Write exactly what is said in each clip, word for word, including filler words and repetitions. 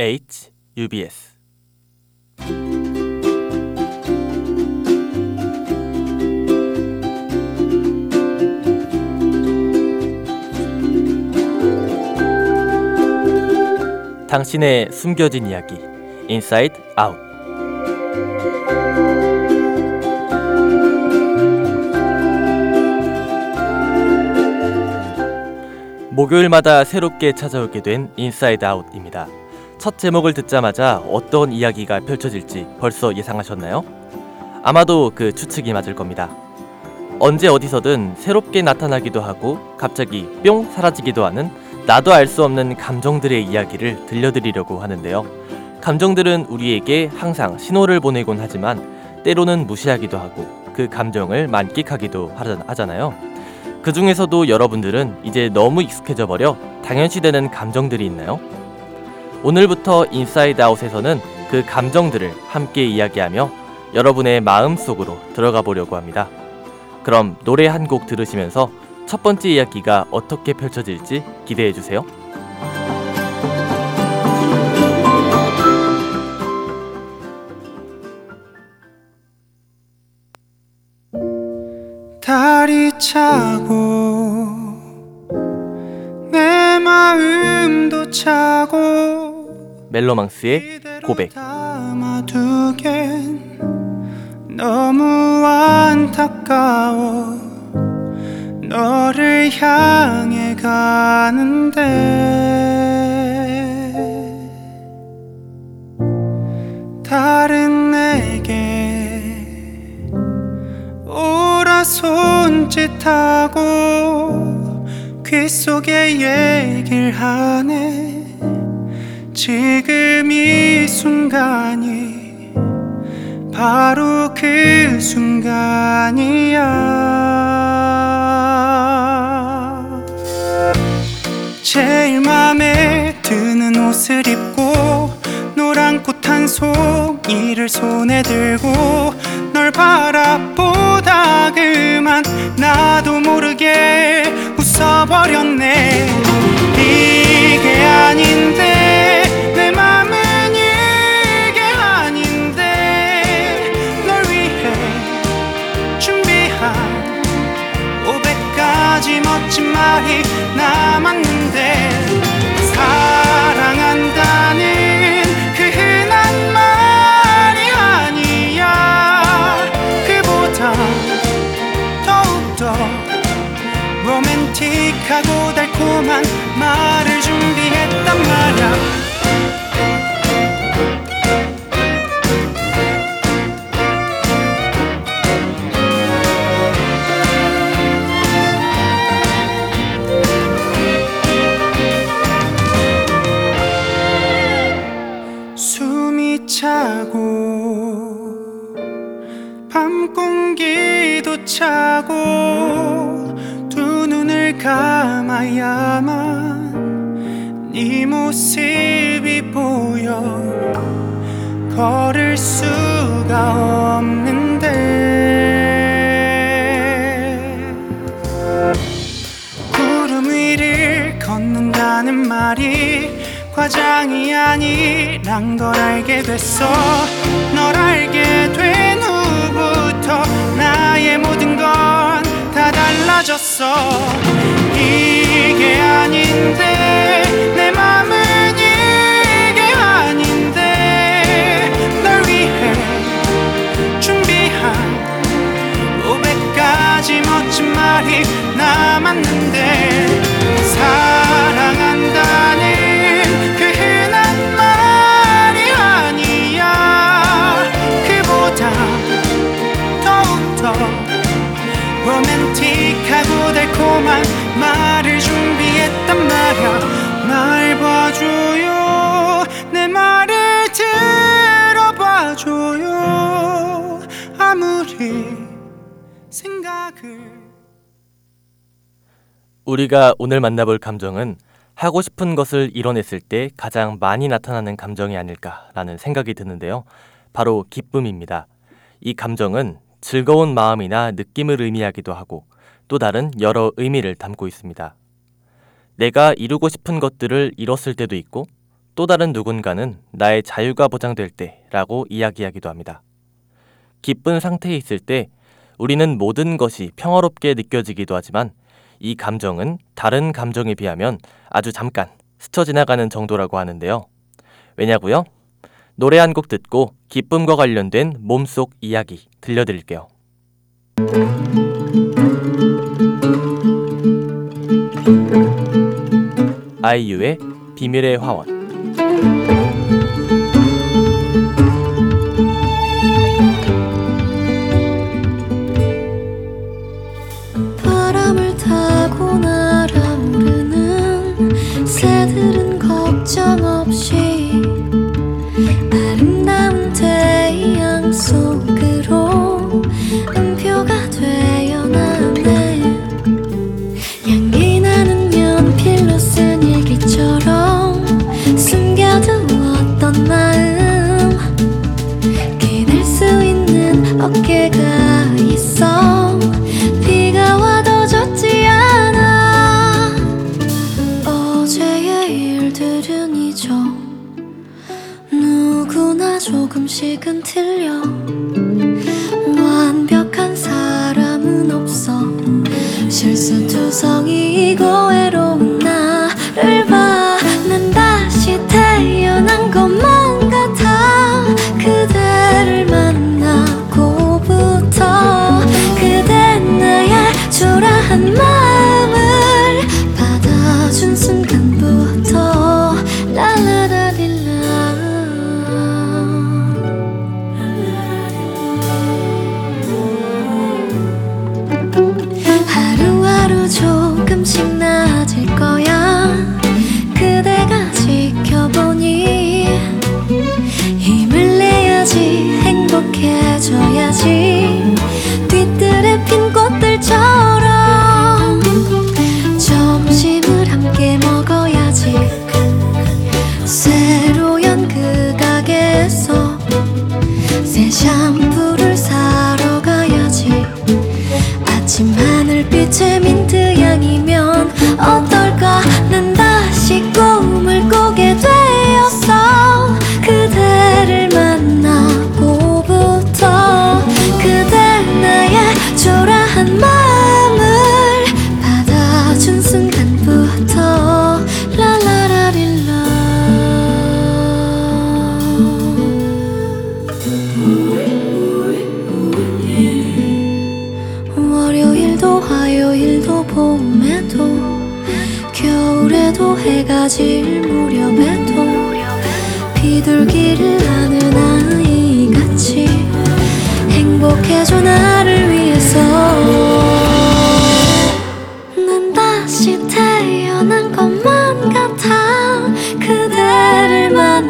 H U B S 당신의 숨겨진 이야기 인사이드 아웃. 목요일마다 새롭게 찾아오게 된 인사이드 아웃입니다. 첫 제목을 듣자마자 어떤 이야기가 펼쳐질지 벌써 예상하셨나요? 아마도 그 추측이 맞을 겁니다. 언제 어디서든 새롭게 나타나기도 하고 갑자기 뿅 사라지기도 하는 나도 알 수 없는 감정들의 이야기를 들려드리려고 하는데요. 감정들은 우리에게 항상 신호를 보내곤 하지만 때로는 무시하기도 하고 그 감정을 만끽하기도 하잖아요. 그 중에서도 여러분들은 이제 너무 익숙해져 버려 당연시되는 감정들이 있나요? 오늘부터 인사이드 아웃에서는 그 감정들을 함께 이야기하며 여러분의 마음속으로 들어가 보려고 합니다. 그럼 노래 한 곡 들으시면서 첫 번째 이야기가 어떻게 펼쳐질지 기대해주세요. 달이 차고 내 마음도 차고 멜로망스의 고백. 담아두겐 너무 안타까워 너를 향해 가는데 다른 내게 오라 손짓하고 귓속에 얘기를 하네. 지금 이 순간이 바로 그 순간이야. 제일 맘에 드는 옷을 입고 노란 꽃 한 송이를 손에 들고 널 바라보다 그만 나도 모르게 웃어버렸네. 이게 아닌데 내 맘은 이게 아닌데 널 위해 준비한 오백 가지 멋진 말이 남았는데 사랑한다는 그 흔한 말이 아니야. 그보다 더욱더 로맨틱하고 달콤한 말을 준비했단 말야. 숨이 차고 밤 공기도 차고 두 눈을 감아야만 네 모습이 보여. 걸을 수가 없는데 구름 위를 걷는다는 말이 과장이 아니란 걸 알게 됐어. 널 알게 된 후부터 나의 모든 건 다 달라졌어. 이게 아닌데 내 맘은 이게 아닌데 널 위해 준비한 오백 가지 멋진 말이 남았는데 사랑한다는 그 흔한 말이 아니야. 그보다 더욱더 로맨틱하고 달콤한 말을 준비했단 말야. 날 봐줘요. 내 말을 들어봐줘요. 아무리 생각을. 우리가 오늘 만나볼 감정은 하고 싶은 것을 이뤄냈을 때 가장 많이 나타나는 감정이 아닐까라는 생각이 드는데요. 바로 기쁨입니다. 이 감정은 즐거운 마음이나 느낌을 의미하기도 하고 또 다른 여러 의미를 담고 있습니다. 내가 이루고 싶은 것들을 이뤘을 때도 있고 또 다른 누군가는 나의 자유가 보장될 때라고 이야기하기도 합니다. 기쁜 상태에 있을 때 우리는 모든 것이 평화롭게 느껴지기도 하지만 이 감정은 다른 감정에 비하면 아주 잠깐 스쳐 지나가는 정도라고 하는데요. 왜냐고요? 노래 한 곡 듣고 기쁨과 관련된 몸속 이야기 들려드릴게요. 아이유의 비밀의 화원. 바람을 타고 날아오르는 새들은 걱정 없이 아름다운 태양 속으로 음표가 되어 나네. 향기 나는 연필로 쓴 일기처럼 숨겨두었던 마음 기댈 수 있는 어깨가 있어. 비가 와도 젖지 않아. 어제의 일들은 잊어. 누구나 조금씩은 틀려. 완벽한 사람은 없어. 실수투성이고 외로운 나를 봐. 난 다시 태어난 것만 같아. 그대를 만나고부터 그대 나의 초라한 마음을 받아준 순간부터 랄라라릴라. 하루하루 조금씩 나아질 거야. 그대가 지켜보니 힘을 내야지. 행복해져야지. 뒤뜰에 핀 꽃들처럼 점심을 함께 먹어야지. 새로 연 그 가게에서 새 샴푸를 사러 가야지. 아침 하늘빛의 민트 향이면 어떨까. 난 다시 꿈을 꾸게 되었어. 그대를 만나고부터 그대 나의 초라한 마음을 받아준 순간부터 랄라라릴라. 월요일도 화요일도 봄에도 겨울에도 해가 질 무렵에도 비둘기를 하는 아이같이 행복해져 나를 위해서. 난 다시 태어난 것만 같아. 그대를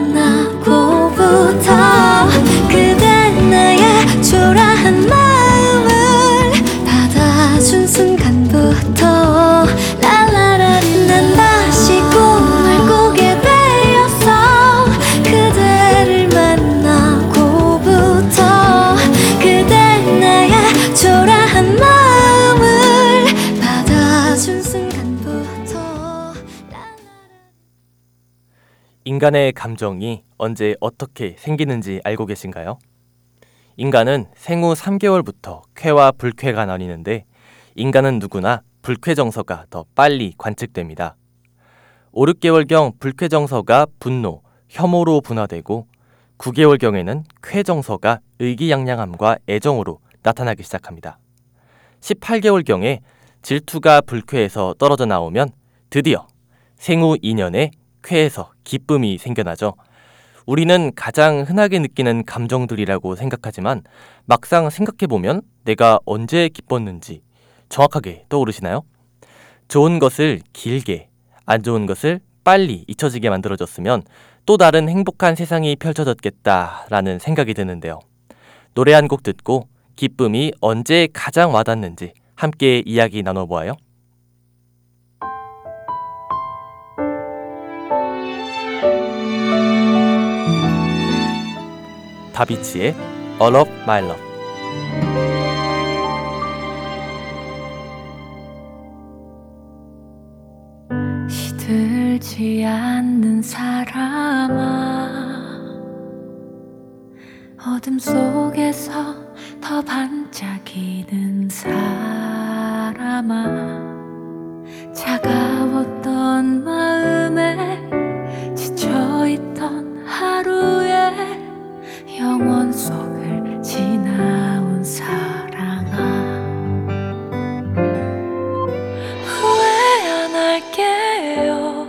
만나고부터 그대 나의 초라한 마음을 받아준 순간부터 랄라라리. 난 다시 꿈을 꾸게 되었어. 그대를 만나고부터 그대 나의 초라한 마음을 받아준 순간부터 랄라라리. 인간의 감정이 언제 어떻게 생기는지 알고 계신가요? 인간은 생후 삼 개월부터 쾌와 불쾌가 나뉘는데 인간은 누구나 불쾌 정서가 더 빨리 관측됩니다. 오, 육 개월경 불쾌 정서가 분노, 혐오로 분화되고 구 개월경에는 쾌 정서가 의기양양함과 애정으로 나타나기 시작합니다. 십팔 개월경에 질투가 불쾌에서 떨어져 나오면 드디어 생후 이 년에 쾌에서 기쁨이 생겨나죠. 우리는 가장 흔하게 느끼는 감정들이라고 생각하지만 막상 생각해보면 내가 언제 기뻤는지 정확하게 떠오르시나요? 좋은 것을 길게, 안 좋은 것을 빨리 잊혀지게 만들어졌으면 또 다른 행복한 세상이 펼쳐졌겠다라는 생각이 드는데요. 노래 한 곡 듣고 기쁨이 언제 가장 와닿는지 함께 이야기 나눠보아요. 다비치의 All of My Love. 시들지 않는 사랑 어둠 속에서 더 반짝이는 사람아, 차가웠던 마음에 지쳐있던 하루에 영원 속을 지나온 사랑아, 후회 안 할게요.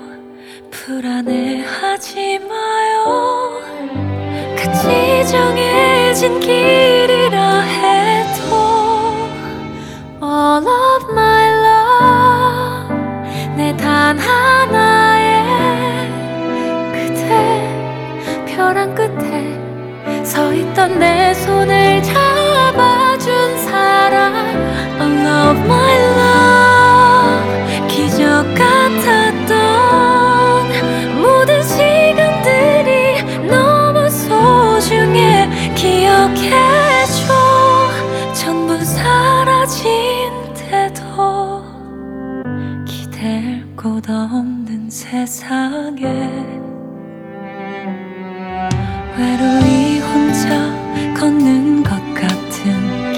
불안해하지 마요. 같이 정해진 길이라 해도 All of my love, 내 단 하나의 그대, 벼랑 끝에 서있던 내 손을 잡아준 사람. All of my love, 기적 같았던 모든 시간들이 너무 소중해. 기억해줘. 전부 사라진데도 기댈 곳 없는 세상에 외로이 혼자 걷는 것 같은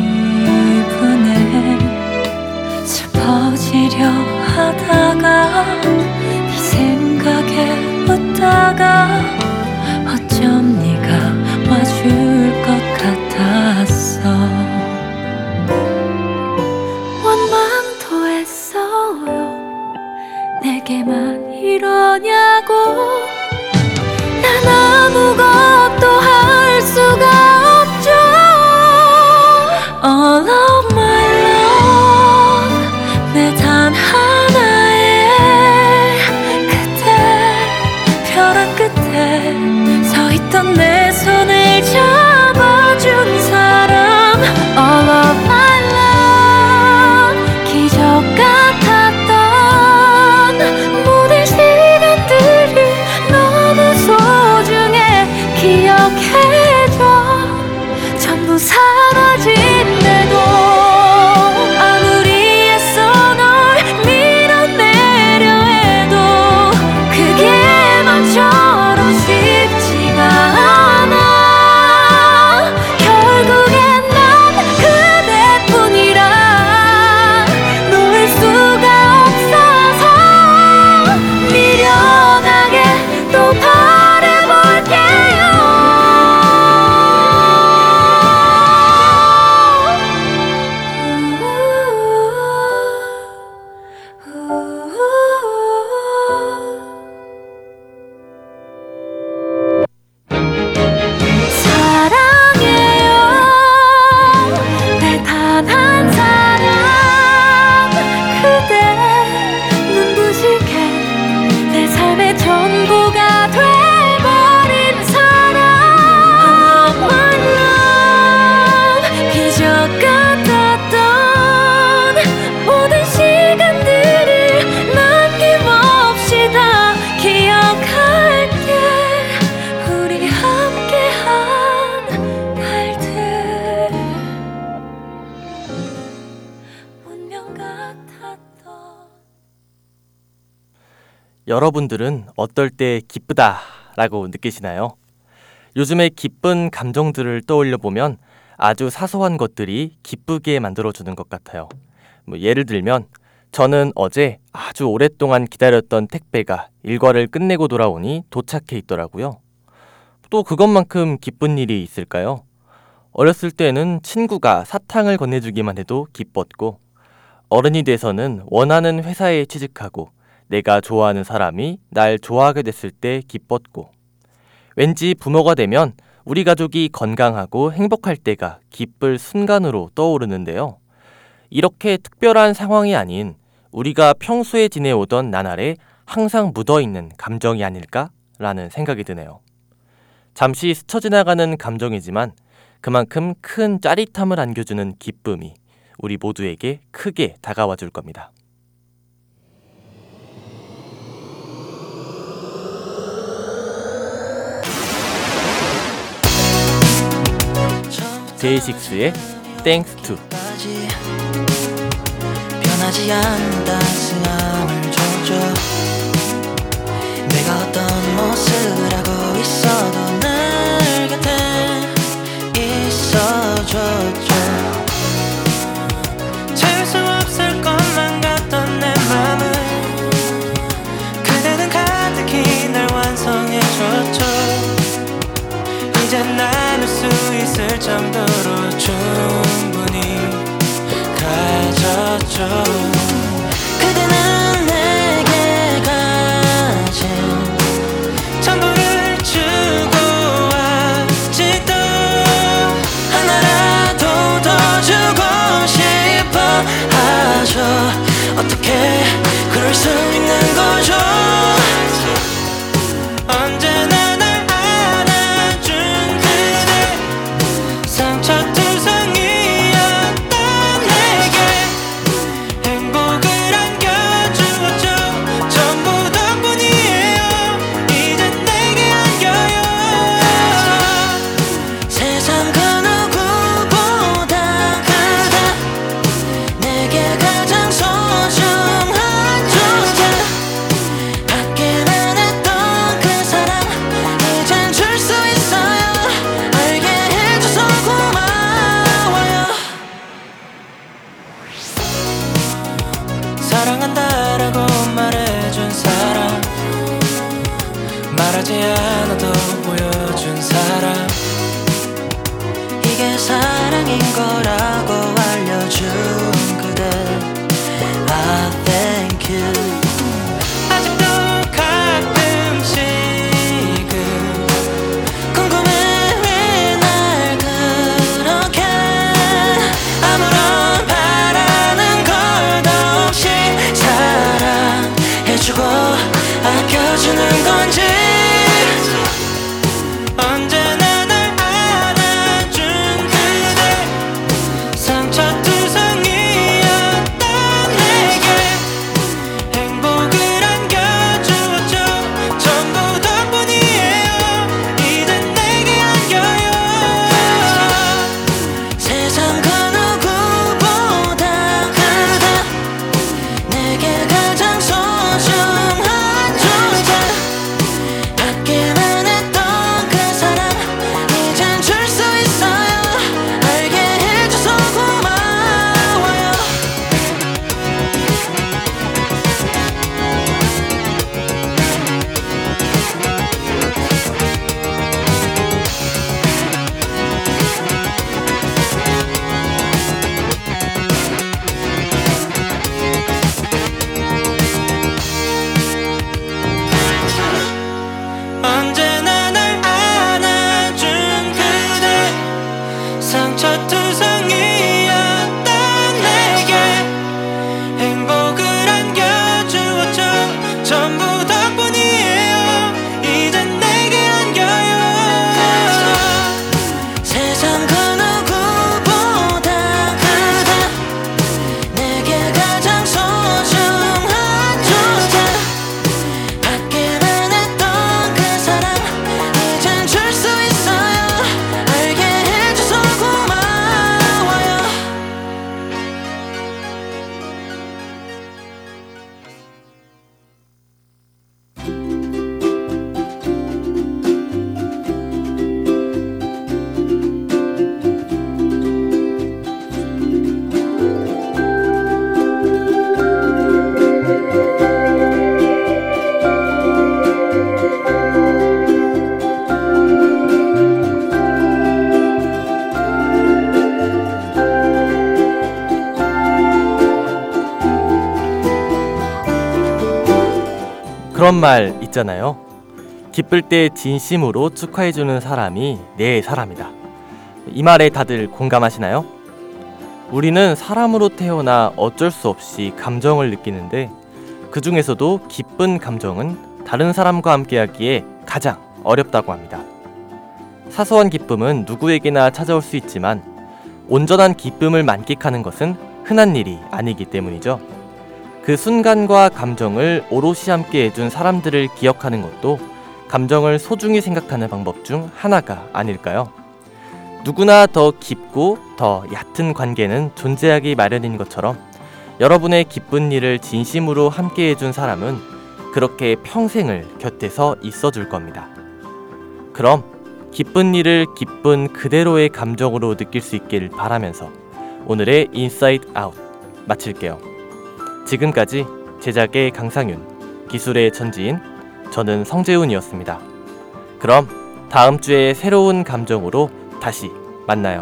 기분에 슬퍼지려 하다가 네 생각에 웃다가 어쩜 네가 와줄 것 같았어. 원망도 했어요. 내게만 이러냐고. 난 아무것도 할 수가 없죠. All of my love, 내 단 하나의 그대, 벼랑 끝에 서있던 내 손을 잡아준 사람. All of my love, 기적 같았던 모든 시간들이 너무 소중해. 기억해줘. 전부 사라진데도 아무리 애써 널 밀어내려 해도 그게 맘처럼 쉽지가 않아. 결국엔 난 그대뿐이라 놓을 수가 없어서 미련하게 또 바라볼게요. 사랑해요. 내 단 한 사람 그대, 눈부시게 내 삶의 전부가 돼버린 사람. My love, 기적 같았던 모든 시간들을 남김없이 다 기억할게. 우리 함께한 날들 운명 같았던. 여러분들은 어떨 때 기쁘다 라고 느끼시나요? 요즘에 기쁜 감정들을 떠올려 보면 아주 사소한 것들이 기쁘게 만들어주는 것 같아요. 뭐 예를 들면 저는 어제 아주 오랫동안 기다렸던 택배가 일과를 끝내고 돌아오니 도착해 있더라고요. 또 그것만큼 기쁜 일이 있을까요? 어렸을 때는 친구가 사탕을 건네주기만 해도 기뻤고, 어른이 돼서는 원하는 회사에 취직하고 내가 좋아하는 사람이 날 좋아하게 됐을 때 기뻤고, 왠지 부모가 되면 우리 가족이 건강하고 행복할 때가 기쁠 순간으로 떠오르는데요. 이렇게 특별한 상황이 아닌 우리가 평소에 지내오던 나날에 항상 묻어있는 감정이 아닐까라는 생각이 드네요. 잠시 스쳐 지나가는 감정이지만 그만큼 큰 짜릿함을 안겨주는 기쁨이 우리 모두에게 크게 다가와 줄 겁니다. 데이식스의 Thanks to. 변하지 않는 따스함을 줘줘. 내가 어떤 모습을 하고 있어도 늘 곁에 할 정도로 충분히 가졌죠. 그대는 내게 가진 전부를 주고 왔지. 또 하나라도 더 주고 싶어 하죠. 어떻게 그럴 수 있는 거죠. 언제나 날 안아준 그대 상처투성이었던 내게 행복을 안겨주었죠. 전부 덕분이에요. 이젠 내게 안겨요. 세상 그 누구보다 그대 내게 가장 소중한 존재. 받기만 했던 그 사랑 이젠 줄 수 있어요. 알게 해줘서 고마워요. 사랑한다라고 말해준 사람, 말하지 않아도 보여준 사람, 이게 사랑인 거라고 알려준 그대, I thank you. 아직도 가끔씩은 궁금해 왜 날 그렇게 아무런 바라는 것도 없이 사랑해주고 아껴주는 건지. 언제나 날 안아준 그대 상처투성이었던 내게 행복을 안겨주었죠. 전부 덕분이에요. 이젠 내게 안겨요. 세상 그 누구보다 그대 내게 가장 소중한 존재. 받기만 했던 그 사랑 이젠 줄 수 있어요. 알게 해줘서 고마워요. 언제나 날 안아준 그대 상처투성이었던 내게 행복을 안겨주었죠. 전부 덕분이에요. 이젠 내게 안겨요. 세상 그 누구보다 그대 내게 가장 소중한 존재. 받기만 했던 그 사랑 이젠 줄 수 있어요. 알게 해줘서 고마워요. 그런 말 있잖아요. 기쁠 때 진심으로 축하해주는 사람이 내 사람이다. 이 말에 다들 공감하시나요? 우리는 사람으로 태어나 어쩔 수 없이 감정을 느끼는데 그 중에서도 기쁜 감정은 다른 사람과 함께하기에 가장 어렵다고 합니다. 사소한 기쁨은 누구에게나 찾아올 수 있지만 온전한 기쁨을 만끽하는 것은 흔한 일이 아니기 때문이죠. 그 순간과 감정을 오롯이 함께 해준 사람들을 기억하는 것도 감정을 소중히 생각하는 방법 중 하나가 아닐까요? 누구나 더 깊고 더 얕은 관계는 존재하기 마련인 것처럼 여러분의 기쁜 일을 진심으로 함께 해준 사람은 그렇게 평생을 곁에서 있어줄 겁니다. 그럼 기쁜 일을 기쁜 그대로의 감정으로 느낄 수 있길 바라면서 오늘의 인사이드 아웃 마칠게요. 지금까지 제작의 강상윤, 기술의 천지인, 저는 성재훈이었습니다. 그럼 다음 주에 새로운 감정으로 다시 만나요.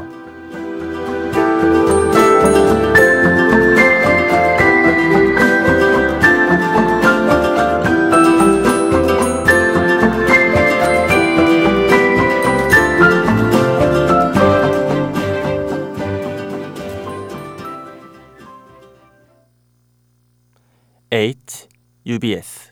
H, 유비에스